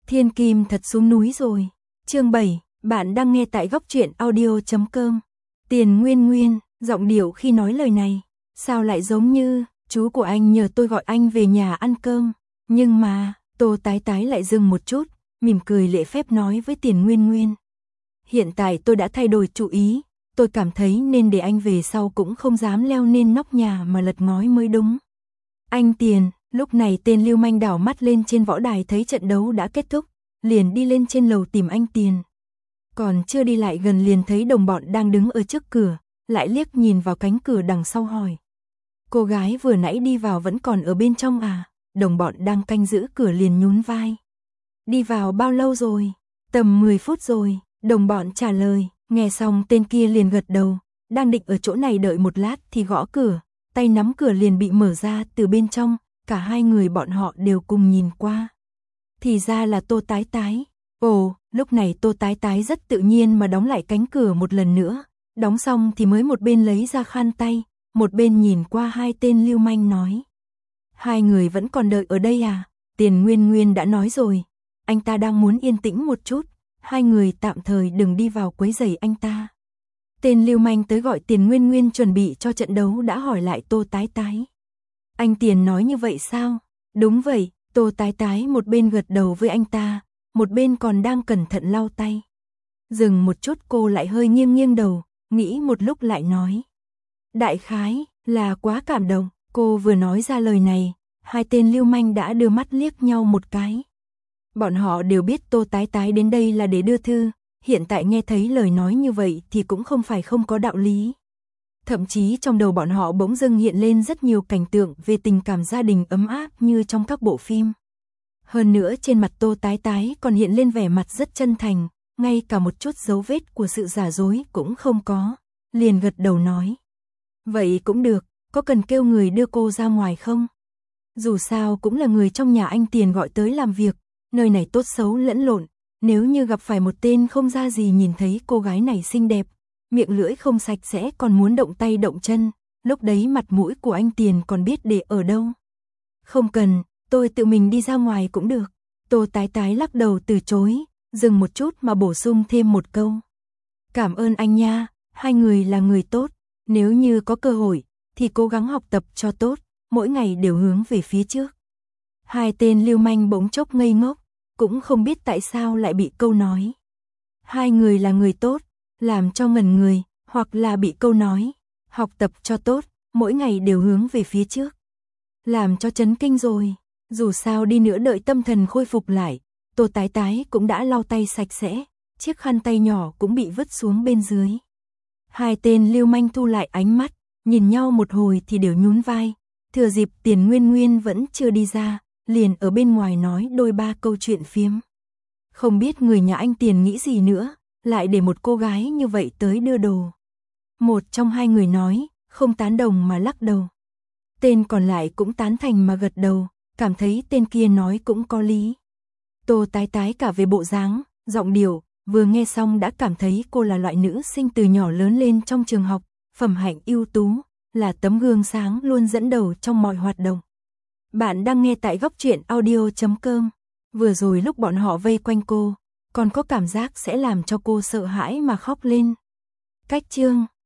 Thiên Kim thật xuống núi rồi. Chương 7, bạn đang nghe tại góc truyện audio.com. Tiền Nguyên Nguyên, giọng điệu khi nói lời này, sao lại giống như chú của anh nhờ tôi gọi anh về nhà ăn cơm. Nhưng mà, Tô Tái Tái lại dừng một chút, mỉm cười lễ phép nói với Tiền Nguyên Nguyên. Hiện tại tôi đã thay đổi chủ ý, tôi cảm thấy nên để anh về sau cũng không dám leo lên nóc nhà mà lật ngói mới đúng. Anh Tiền. Lúc này tên lưu manh đảo mắt lên trên võ đài thấy trận đấu đã kết thúc, liền đi lên trên lầu tìm anh Tiền. Còn chưa đi lại gần liền thấy đồng bọn đang đứng ở trước cửa, lại liếc nhìn vào cánh cửa đằng sau hỏi. Cô gái vừa nãy đi vào vẫn còn ở bên trong à? Đồng bọn đang canh giữ cửa liền nhún vai. Đi vào bao lâu rồi? Tầm 10 phút rồi, đồng bọn trả lời. Nghe xong tên kia liền gật đầu, đang định ở chỗ này đợi một lát thì gõ cửa, tay nắm cửa liền bị mở ra từ bên trong. Cả hai người bọn họ đều cùng nhìn qua. Thì ra là Tô Tái Tái. Ồ, lúc này Tô Tái Tái rất tự nhiên mà đóng lại cánh cửa một lần nữa. Đóng xong thì mới một bên lấy ra khăn tay, một bên nhìn qua hai tên lưu manh nói. Hai người vẫn còn đợi ở đây à? Tiền Nguyên Nguyên đã nói rồi. Anh ta đang muốn yên tĩnh một chút. Hai người tạm thời đừng đi vào quấy rầy anh ta. Tên lưu manh tới gọi Tiền Nguyên Nguyên chuẩn bị cho trận đấu đã hỏi lại Tô Tái Tái. Anh Tiền nói như vậy sao? Đúng vậy, Tô Tái Tái một bên gật đầu với anh ta, một bên còn đang cẩn thận lau tay. Dừng một chút cô lại hơi nghiêng nghiêng đầu, nghĩ một lúc lại nói. Đại khái, là quá cảm động, cô vừa nói ra lời này, hai tên lưu manh đã đưa mắt liếc nhau một cái. Bọn họ đều biết Tô Tái Tái đến đây là để đưa thư, hiện tại nghe thấy lời nói như vậy thì cũng không phải không có đạo lý. Thậm chí trong đầu bọn họ bỗng dưng hiện lên rất nhiều cảnh tượng về tình cảm gia đình ấm áp như trong các bộ phim. Hơn nữa trên mặt Tô Tái Tái còn hiện lên vẻ mặt rất chân thành, ngay cả một chút dấu vết của sự giả dối cũng không có, liền gật đầu nói. Vậy cũng được, có cần kêu người đưa cô ra ngoài không? Dù sao cũng là người trong nhà anh Tiền gọi tới làm việc, nơi này tốt xấu lẫn lộn, nếu như gặp phải một tên không ra gì nhìn thấy cô gái này xinh đẹp, miệng lưỡi không sạch sẽ còn muốn động tay động chân, lúc đấy mặt mũi của anh Tiền còn biết để ở đâu. Không cần, tôi tự mình đi ra ngoài cũng được. Tô Tái Tái lắc đầu từ chối, dừng một chút mà bổ sung thêm một câu. Cảm ơn anh nha, hai người là người tốt, nếu như có cơ hội, thì cố gắng học tập cho tốt, mỗi ngày đều hướng về phía trước. Hai tên lưu manh bỗng chốc ngây ngốc, cũng không biết tại sao lại bị câu nói. Hai người là người tốt. Làm cho ngẩn người, hoặc là bị câu nói, học tập cho tốt, mỗi ngày đều hướng về phía trước. Làm cho chấn kinh rồi, dù sao đi nữa đợi tâm thần khôi phục lại, Tô Tái Tái cũng đã lau tay sạch sẽ, chiếc khăn tay nhỏ cũng bị vứt xuống bên dưới. Hai tên lưu manh thu lại ánh mắt, nhìn nhau một hồi thì đều nhún vai, thừa dịp Tiền Nguyên Nguyên vẫn chưa đi ra, liền ở bên ngoài nói đôi ba câu chuyện phiếm. Không biết người nhà anh Tiền nghĩ gì nữa. Lại để một cô gái như vậy tới đưa đồ. Một trong hai người nói, không tán đồng mà lắc đầu. Tên còn lại cũng tán thành mà gật đầu, cảm thấy tên kia nói cũng có lý. Tô Tái Tái cả về bộ dáng, giọng điệu, vừa nghe xong đã cảm thấy cô là loại nữ sinh từ nhỏ lớn lên trong trường học, phẩm hạnh ưu tú, là tấm gương sáng luôn dẫn đầu trong mọi hoạt động. Bạn đang nghe tại góc truyện audio.com. Vừa rồi lúc bọn họ vây quanh cô, còn có cảm giác sẽ làm cho cô sợ hãi mà khóc lên. Cách chương